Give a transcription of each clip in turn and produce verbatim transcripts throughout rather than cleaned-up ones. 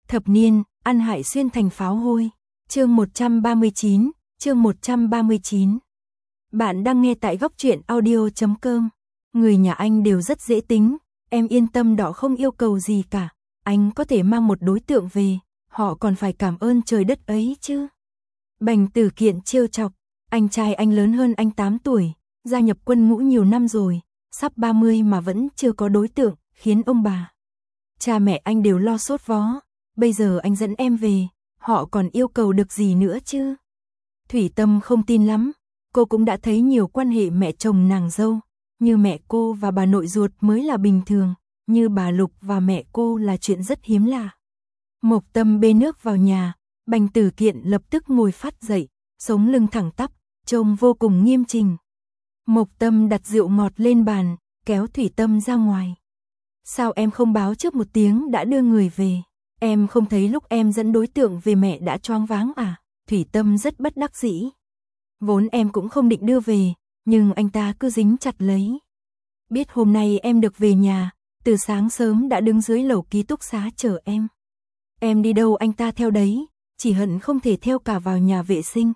Thập niên, ăn hại xuyên thành pháo hôi. Chương một trăm ba mươi chín, chương một trăm ba mươi chín. Bạn đang nghe tại góc truyện audio chấm com. Người nhà anh đều rất dễ tính, em yên tâm đó, không yêu cầu gì cả. Anh có thể mang một đối tượng về, họ còn phải cảm ơn trời đất ấy chứ. Bành Tử Kiện trêu chọc, anh trai anh lớn hơn anh tám tuổi, gia nhập quân ngũ nhiều năm rồi, sắp ba mươi mà vẫn chưa có đối tượng, khiến ông bà, cha mẹ anh đều lo sốt vó. Bây giờ anh dẫn em về, họ còn yêu cầu được gì nữa chứ? Thủy Tâm không tin lắm, cô cũng đã thấy nhiều quan hệ mẹ chồng nàng dâu, như mẹ cô và bà nội ruột mới là bình thường, như bà Lục và mẹ cô là chuyện rất hiếm lạ. Mộc Tâm bê nước vào nhà, Bành Tử Kiện lập tức ngồi phát dậy, sống lưng thẳng tắp, trông vô cùng nghiêm chỉnh. Mộc Tâm đặt rượu ngọt lên bàn, kéo Thủy Tâm ra ngoài. Sao em không báo trước một tiếng đã đưa người về? Em không thấy lúc em dẫn đối tượng về mẹ đã choáng váng à? Thủy Tâm rất bất đắc dĩ. Vốn em cũng không định đưa về, nhưng anh ta cứ dính chặt lấy. Biết hôm nay em được về nhà, từ sáng sớm đã đứng dưới lầu ký túc xá chờ em. Em đi đâu anh ta theo đấy, chỉ hận không thể theo cả vào nhà vệ sinh.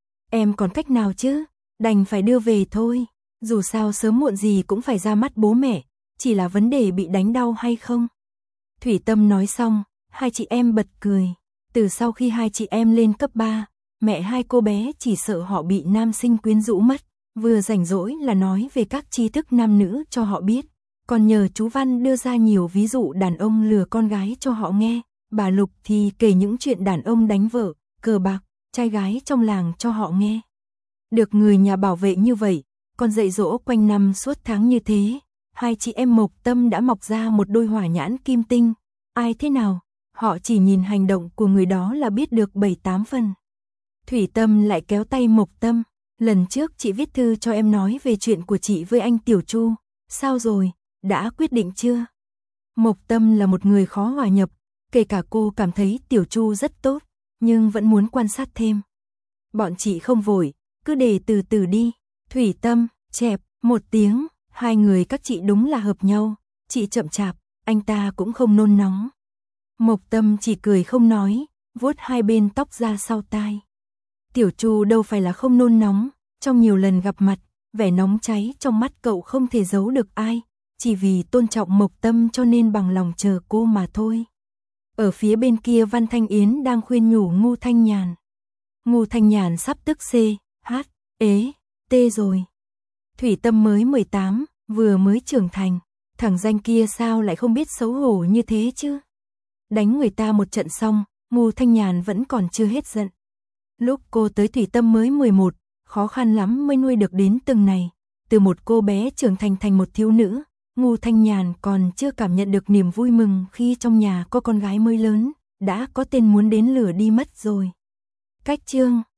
Em còn cách nào chứ, đành phải đưa về thôi. Dù sao sớm muộn gì cũng phải ra mắt bố mẹ, chỉ là vấn đề bị đánh đau hay không. Thủy Tâm nói xong, hai chị em bật cười. Từ sau khi hai chị em lên cấp ba, mẹ hai cô bé chỉ sợ họ bị nam sinh quyến rũ mất, vừa rảnh rỗi là nói về các tri thức nam nữ cho họ biết, còn nhờ chú Văn đưa ra nhiều ví dụ đàn ông lừa con gái cho họ nghe. Bà Lục thì kể những chuyện đàn ông đánh vợ, cờ bạc, trai gái trong làng cho họ nghe. Được người nhà bảo vệ như vậy, còn dạy dỗ quanh năm suốt tháng như thế, hai chị em Mộc Tâm đã mọc ra một đôi hỏa nhãn kim tinh. Ai thế nào, họ chỉ nhìn hành động của người đó là biết được bảy tám phần. Thủy Tâm lại kéo tay Mộc Tâm, lần trước chị viết thư cho em nói về chuyện của chị với anh Tiểu Chu, sao rồi, đã quyết định chưa? Mộc Tâm là một người khó hòa nhập, kể cả cô cảm thấy Tiểu Chu rất tốt, nhưng vẫn muốn quan sát thêm. Bọn chị không vội, cứ để từ từ đi. Thủy Tâm, chẹp, một tiếng, hai người các chị đúng là hợp nhau, chị chậm chạp, anh ta cũng không nôn nóng. Mộc Tâm chỉ cười không nói, vuốt hai bên tóc ra sau tai. Tiểu Chu đâu phải là không nôn nóng, trong nhiều lần gặp mặt, vẻ nóng cháy trong mắt cậu không thể giấu được ai, chỉ vì tôn trọng Mộc Tâm cho nên bằng lòng chờ cô mà thôi. Ở phía bên kia Văn Thanh Yến đang khuyên nhủ Ngu Thanh Nhàn. Ngu Thanh Nhàn sắp tức C, H, ế, T rồi. Thủy Tâm mới mười tám, vừa mới trưởng thành, thằng danh kia sao lại không biết xấu hổ như thế chứ? Đánh người ta một trận xong, Ngu Thanh Nhàn vẫn còn chưa hết giận. Lúc cô tới Thủy Tâm mới mười một, khó khăn lắm mới nuôi được đến từng này. Từ một cô bé trưởng thành thành một thiếu nữ, Ngu Thanh Nhàn còn chưa cảm nhận được niềm vui mừng khi trong nhà có con gái mới lớn, đã có tên muốn đến lửa đi mất rồi. Cách chương